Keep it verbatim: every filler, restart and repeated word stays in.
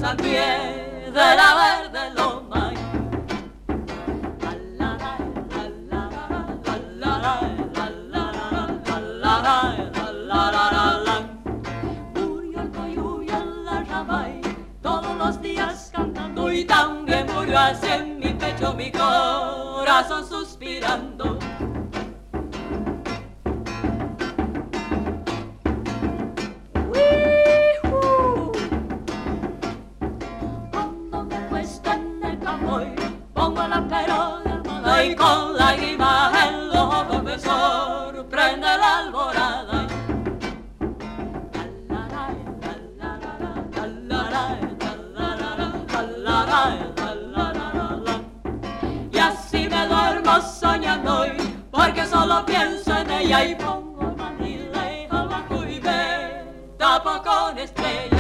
al pie de la verde loma. Murió el coyuyo en la ramay, todos los días cantando, y también murió así en mi pecho mi corazón suspirando. Pongo la perola de almohada y con lágrimas en los ojos me sorprende la alborada. Y así me duermo soñando hoy, porque solo pienso en ella y pongo el mandil de abajo y me tapo con estrellas.